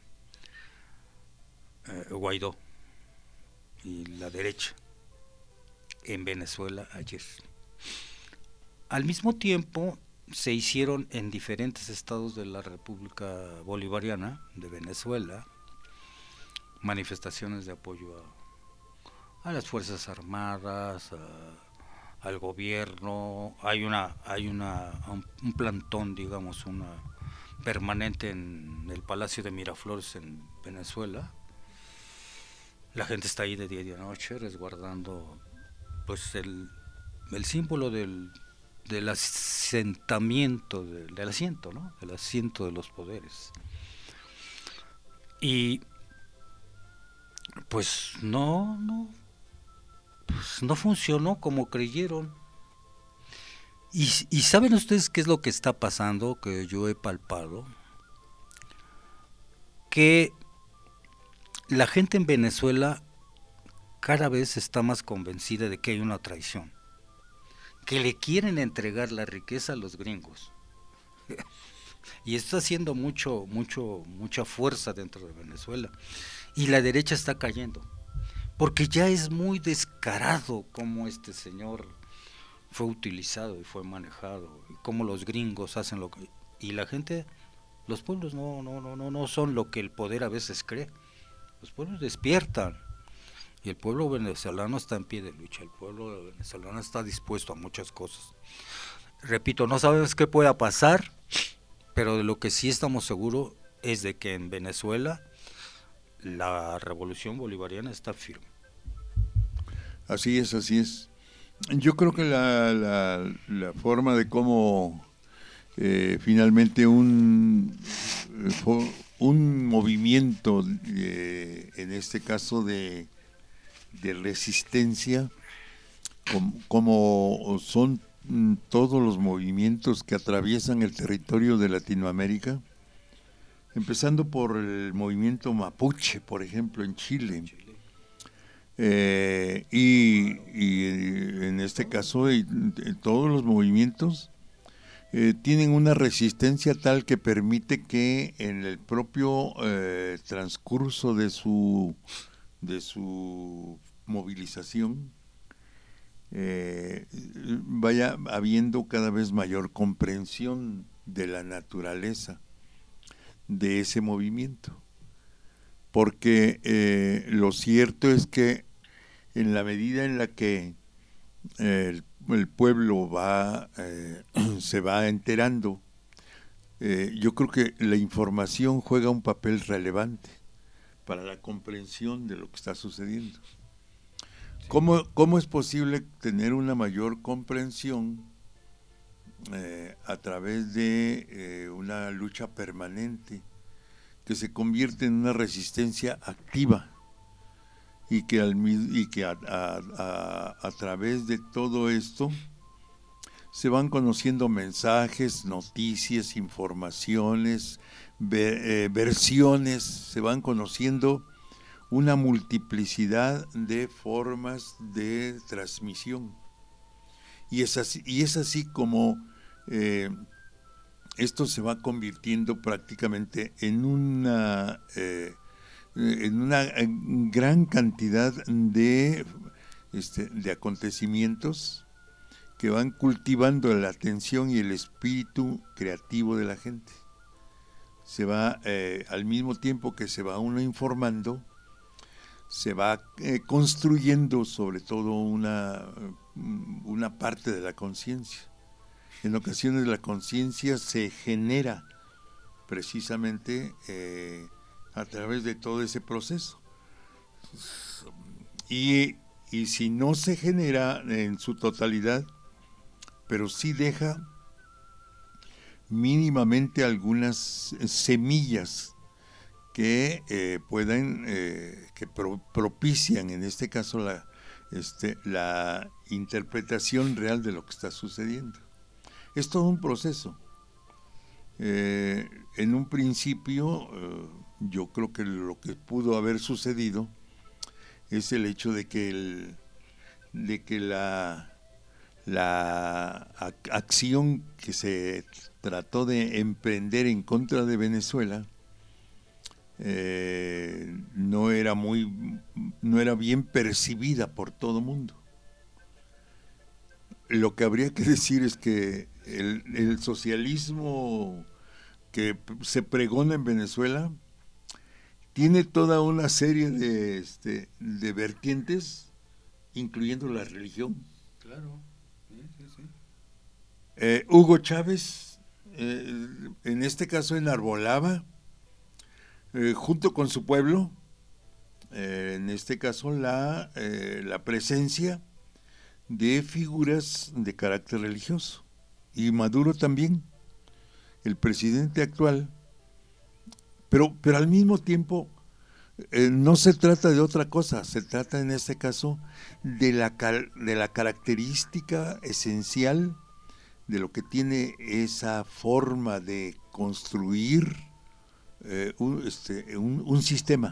uh, Guaidó y la derecha en Venezuela ayer. Al mismo tiempo se hicieron en diferentes estados de la República Bolivariana de Venezuela manifestaciones de apoyo a a las Fuerzas Armadas, a, al gobierno. Hay una hay una un, un plantón, digamos, una permanente en el Palacio de Miraflores en Venezuela. La gente está ahí de día y de noche resguardando pues el, el símbolo del, del asentamiento, del, del asiento, ¿no? Del asiento de los poderes. Y pues no, no, pues no funcionó como creyeron. Y, y ¿saben ustedes qué es lo que está pasando, que yo he palpado? Que la gente en Venezuela cada vez está más convencida de que hay una traición, que le quieren entregar la riqueza a los gringos. Y está haciendo mucho, mucho, mucha fuerza dentro de Venezuela. Y la derecha está cayendo, porque ya es muy descarado cómo este señor fue utilizado y fue manejado, y cómo los gringos hacen lo que... Y la gente, los pueblos no, no, no, no, no son lo que el poder a veces cree. Los pueblos despiertan. Y el pueblo venezolano está en pie de lucha, el pueblo venezolano está dispuesto a muchas cosas. Repito, no sabemos qué pueda pasar, pero de lo que sí estamos seguros es de que en Venezuela la revolución bolivariana está firme. Así es, así es. Yo creo que la, la, la forma de cómo eh, finalmente un, un movimiento, eh, en este caso de, de resistencia, como, como son todos los movimientos que atraviesan el territorio de Latinoamérica, empezando por el movimiento mapuche, por ejemplo, en Chile, eh, y, y en este caso y, y todos los movimientos eh, tienen una resistencia tal que permite que en el propio eh, transcurso de su de su movilización eh, vaya habiendo cada vez mayor comprensión de la naturaleza de ese movimiento, porque eh, lo cierto es que en la medida en la que eh, el, el pueblo va eh, se va enterando, eh, yo creo que la información juega un papel relevante para la comprensión de lo que está sucediendo. ¿Cómo, cómo es posible tener una mayor comprensión eh, a través de eh, una lucha permanente que se convierte en una resistencia activa y que, al, y que a, a, a, a través de todo esto se van conociendo mensajes, noticias, informaciones, ver, eh, versiones, se van conociendo una multiplicidad de formas de transmisión. Y es así, y es así como eh, esto se va convirtiendo prácticamente en una, eh, en una gran cantidad de, este, de acontecimientos que van cultivando la atención y el espíritu creativo de la gente. Se va, eh, al mismo tiempo que se va uno informando, se va eh, construyendo sobre todo una, una parte de la conciencia. En ocasiones la conciencia se genera precisamente eh, a través de todo ese proceso. Y, y si no se genera en su totalidad, pero sí deja mínimamente algunas semillas que eh, puedan, eh, que pro, propician en este caso la, este, la interpretación real de lo que está sucediendo. Es todo un proceso. Eh, en un principio, eh, yo creo que lo que pudo haber sucedido es el hecho de que, el, de que la, la ac- acción que se trató de emprender en contra de Venezuela Eh, no era muy no era bien percibida por todo mundo. Lo que habría que decir es que el, el socialismo que se pregona en Venezuela tiene toda una serie de, este, de vertientes, incluyendo la religión. Claro, sí, sí, sí. Eh, Hugo Chávez eh, en este caso enarbolaba, eh, junto con su pueblo, eh, en este caso la, eh, la presencia de figuras de carácter religioso. Y Maduro también, el presidente actual, pero, pero al mismo tiempo eh, no se trata de otra cosa, se trata en este caso de la, de la característica esencial de lo que tiene esa forma de construir eh, un, este, un, un sistema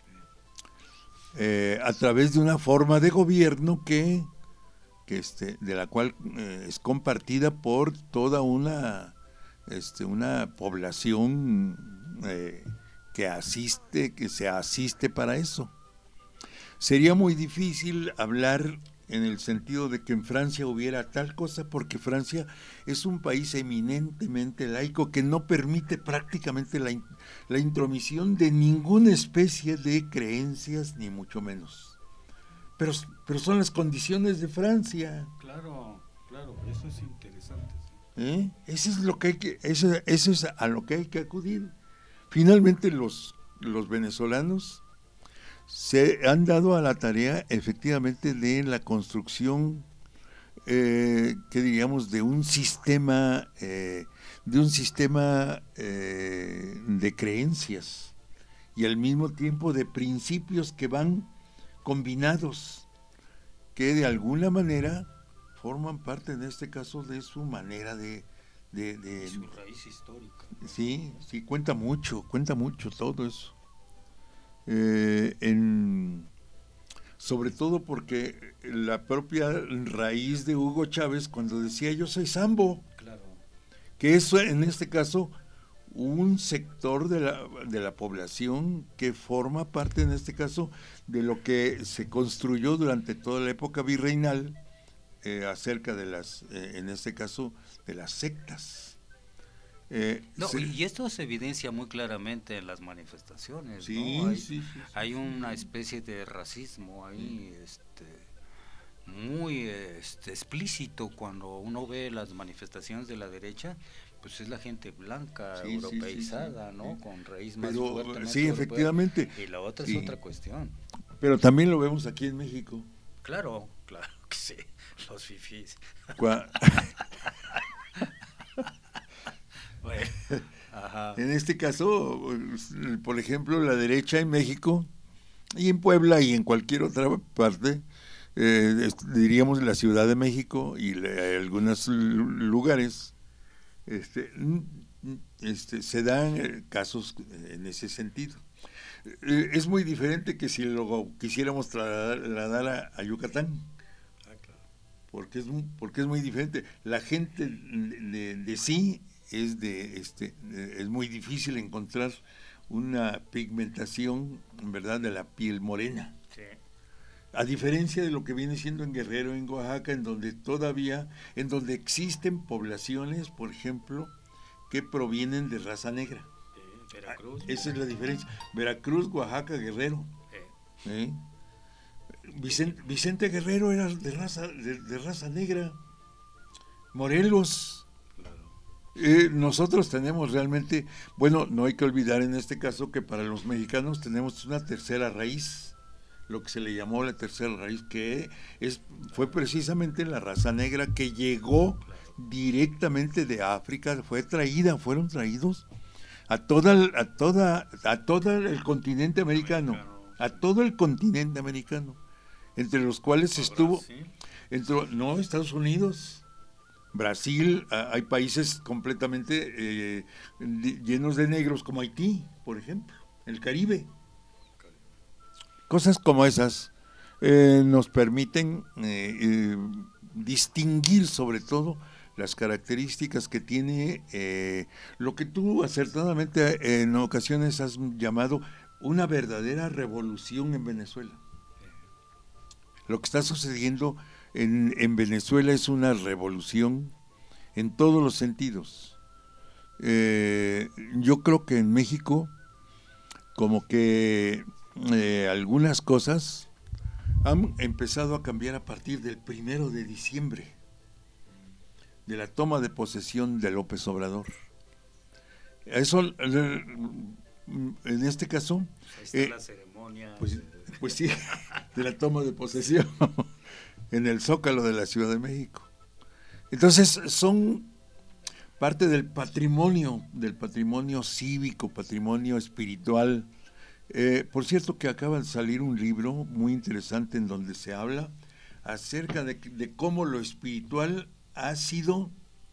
eh, a través de una forma de gobierno que que este, de la cual eh, es compartida por toda una, este, una población eh, que asiste, que se asiste para eso. Sería muy difícil hablar en el sentido de que en Francia hubiera tal cosa, porque Francia es un país eminentemente laico que no permite prácticamente la, la intromisión de ninguna especie de creencias, ni mucho menos. Pero, pero son las condiciones de Francia. Claro, claro, eso es interesante. Sí. ¿Eh? Eso es lo que hay que, eso, eso es a lo que hay que acudir. Finalmente los, los venezolanos se han dado a la tarea efectivamente de la construcción, eh, que diríamos, de un sistema, eh, de un sistema eh, de creencias y al mismo tiempo de principios que van combinados, que de alguna manera forman parte en este caso de su manera de, de, de, de su raíz histórica. Sí, sí, cuenta mucho, cuenta mucho todo eso. Eh, en, sobre todo porque la propia raíz de Hugo Chávez cuando decía yo soy sambo, claro, que eso en este caso un sector de la, de la población que forma parte en este caso de lo que se construyó durante toda la época virreinal eh, acerca de las, eh, en este caso, de las sectas. Eh, no, se, y esto se evidencia muy claramente en las manifestaciones, sí, ¿no? Hay, sí, sí, sí, hay sí, una sí. especie de racismo ahí, este, muy este, explícito cuando uno ve las manifestaciones de la derecha. Pues es la gente blanca, sí, europeizada, sí, sí, sí, ¿no? sí. Con raíz más Pero, fuerte. sí, efectivamente. Y la otra sí. es otra cuestión. Pero también lo vemos aquí en México. Claro, claro que sí, los fifís. Cua- Bueno, ajá. En este caso, por ejemplo, la derecha en México y en Puebla y en cualquier otra parte, eh, diríamos la Ciudad de México y le, algunos lugares, este, este, se dan casos en ese sentido. Eh, es muy diferente que si lo quisiéramos trasladar a, a Yucatán, porque es, porque es muy diferente. La gente de, de, de sí es de este es muy difícil encontrar una pigmentación, en verdad, de la piel morena. Sí. A diferencia de lo que viene siendo en Guerrero, en Oaxaca, en donde todavía, en donde existen poblaciones, por ejemplo, que provienen de raza negra. Sí, Veracruz. Esa es la diferencia. Veracruz, Oaxaca, Guerrero. Sí. ¿Eh? Vicente, Vicente Guerrero era de raza, de, de raza negra. Morelos. Eh, nosotros tenemos realmente, bueno, no hay que olvidar en este caso que para los mexicanos tenemos una tercera raíz, lo que se le llamó la tercera raíz, que es fue precisamente la raza negra que llegó directamente de África, fue traída, fueron traídos a toda, a toda, a todo el continente americano, a todo el continente americano, entre los cuales estuvo, entró, no, Estados Unidos. Brasil, hay países completamente eh, llenos de negros como Haití, por ejemplo, el Caribe. Cosas como esas eh, nos permiten eh, eh, distinguir sobre todo las características que tiene eh, lo que tú acertadamente en ocasiones has llamado una verdadera revolución en Venezuela. Lo que está sucediendo En, en Venezuela es una revolución en todos los sentidos. Eh, yo creo que en México como que eh, algunas cosas han empezado a cambiar a partir del primero de diciembre, de la toma de posesión de López Obrador. Eso, en este caso... Ahí está eh, la ceremonia. Pues, pues sí, de la toma de posesión en el Zócalo de la Ciudad de México. Entonces, son parte del patrimonio, del patrimonio cívico, patrimonio espiritual. Eh, por cierto que acaba de salir un libro muy interesante en donde se habla acerca de, de cómo lo espiritual ha sido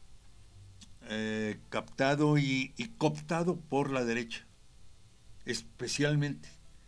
eh, captado y, y cooptado por la derecha, especialmente.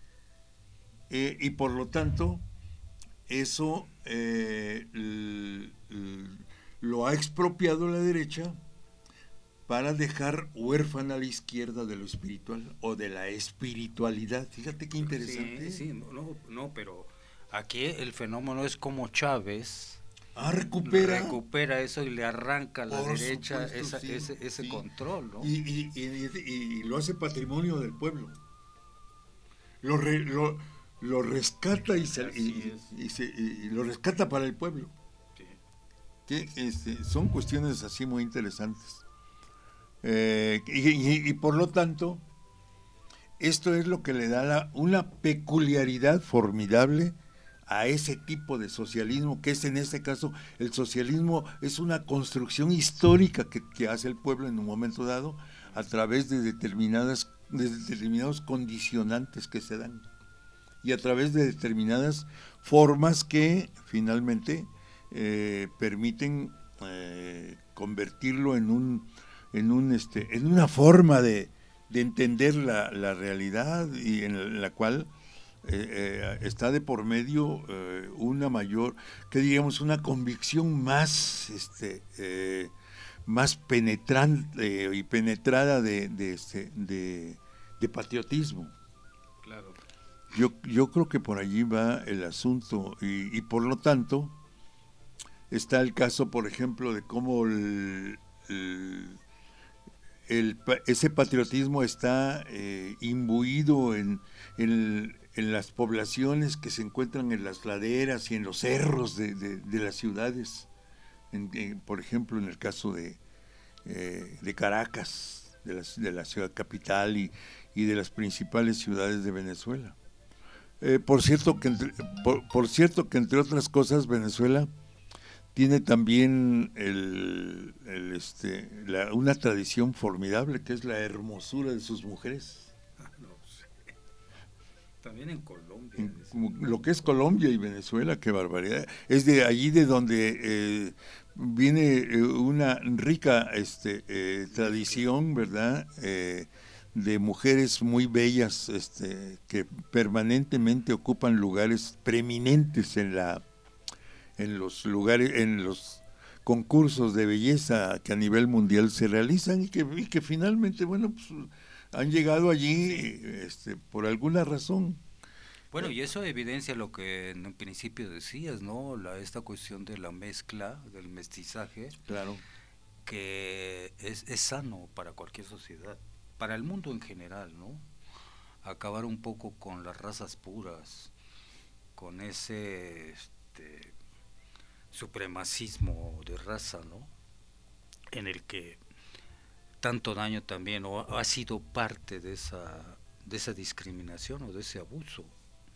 Eh, y por lo tanto, eso eh, l, l, lo ha expropiado la derecha para dejar huérfana a la izquierda de lo espiritual o de la espiritualidad. Fíjate qué interesante. Sí, sí, no, no, pero aquí el fenómeno es como Chávez ah, recupera. recupera eso y le arranca a la Por derecha supuesto, esa, sí, ese, ese sí. control, ¿no? Y, y, y, y, y lo hace patrimonio del pueblo. Lo, re, lo, lo rescata y, se, y, y, se, y lo rescata para el pueblo. Sí. Que este, son cuestiones así muy interesantes. Eh, y, y, y por lo tanto, esto es lo que le da la, una peculiaridad formidable a ese tipo de socialismo, que es en este caso, el socialismo es una construcción histórica que, que hace el pueblo en un momento dado a través de determinadas, de determinados condicionantes que se dan y a través de determinadas formas que finalmente eh, permiten eh, convertirlo en un en un este en una forma de, de entender la, la realidad y en la cual eh, eh, está de por medio eh, una mayor, que digamos, una convicción más este eh, más penetrante y penetrada de de, este, de de patriotismo. Claro. Yo yo creo que por allí va el asunto y, y por lo tanto está el caso, por ejemplo, de cómo el, el El, ese patriotismo está eh, imbuido en, en, en las poblaciones que se encuentran en las laderas y en los cerros de, de, de las ciudades, en, en, por ejemplo en el caso de, eh, de Caracas, de la, de la ciudad capital y, y de las principales ciudades de Venezuela. Eh, por cierto que entre, por, por cierto que entre otras cosas Venezuela tiene también el, el, este, la, una tradición formidable que es la hermosura de sus mujeres. No sé. También en Colombia. En, lo que es Colombia y Venezuela, qué barbaridad. Es de allí de donde eh, viene eh, una rica este, eh, tradición, ¿verdad? Eh, de mujeres muy bellas este, que permanentemente ocupan lugares preeminentes en la en los lugares, en los concursos de belleza que a nivel mundial se realizan y que, y que finalmente, bueno, pues han llegado allí este, por alguna razón. Bueno, y eso evidencia lo que en un principio decías, ¿no? La, esta cuestión de la mezcla, del mestizaje, claro, que es, es sano para cualquier sociedad, para el mundo en general, ¿no? Acabar un poco con las razas puras, con ese... Este, supremacismo de raza, ¿no? En el que tanto daño también o ha sido parte de esa de esa discriminación o de ese abuso.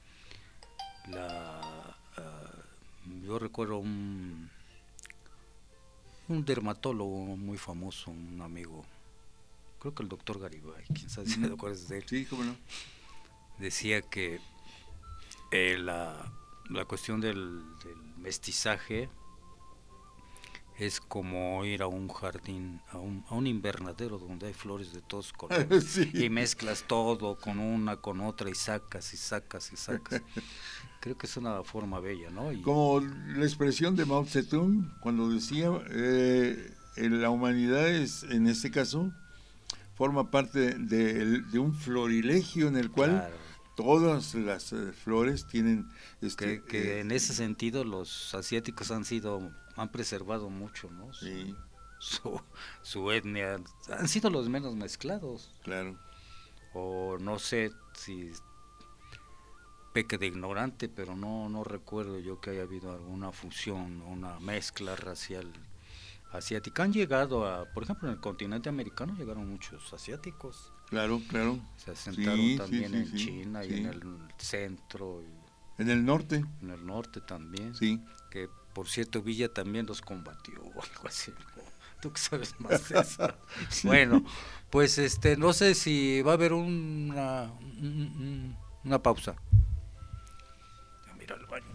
La uh, yo recuerdo un un dermatólogo muy famoso, un amigo, creo que el doctor Garibay, quién sabe si te acuerdas de él. Sí, cómo no. Decía que eh, la la cuestión del, del mestizaje es como ir a un jardín, a un, a un invernadero donde hay flores de todos colores sí. Y mezclas todo con una, con otra y sacas y sacas y sacas. Creo que es una forma bella, ¿no? Y como la expresión de Mao Zedong cuando decía eh, la humanidad es, en este caso, forma parte de, de un florilegio en el cual claro. Todas las eh, flores tienen este, que, que eh, en ese sentido los asiáticos han sido han preservado mucho, ¿no? Su, sí. su, su etnia han sido los menos mezclados. Claro. O no sé si peque de ignorante, pero no no recuerdo yo que haya habido alguna fusión, una mezcla racial asiática. Han llegado a, por ejemplo, en el continente americano llegaron muchos asiáticos. Claro, claro. Se asentaron Sí, también sí, sí, en sí, China y sí. en el centro, y En el norte, en el norte también. sí. Que por cierto Villa también los combatió o algo así. Tú que sabes más de eso. Bueno, pues este, no sé si va a haber una, un- un- una pausa. Ya mira el baño.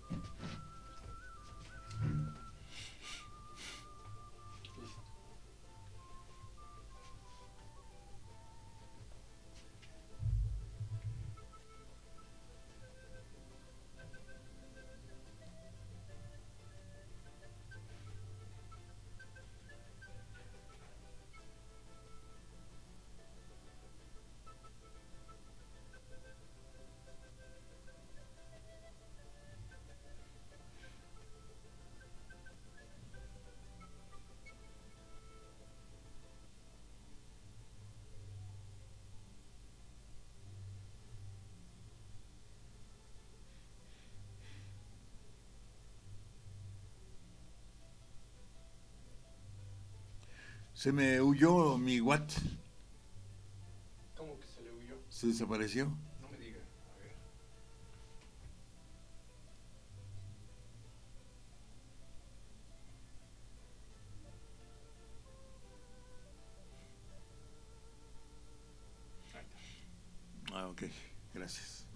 Se me huyó mi Watt. ¿Cómo que se le huyó? Se desapareció. No me diga. A ver. Ah, ok. Gracias.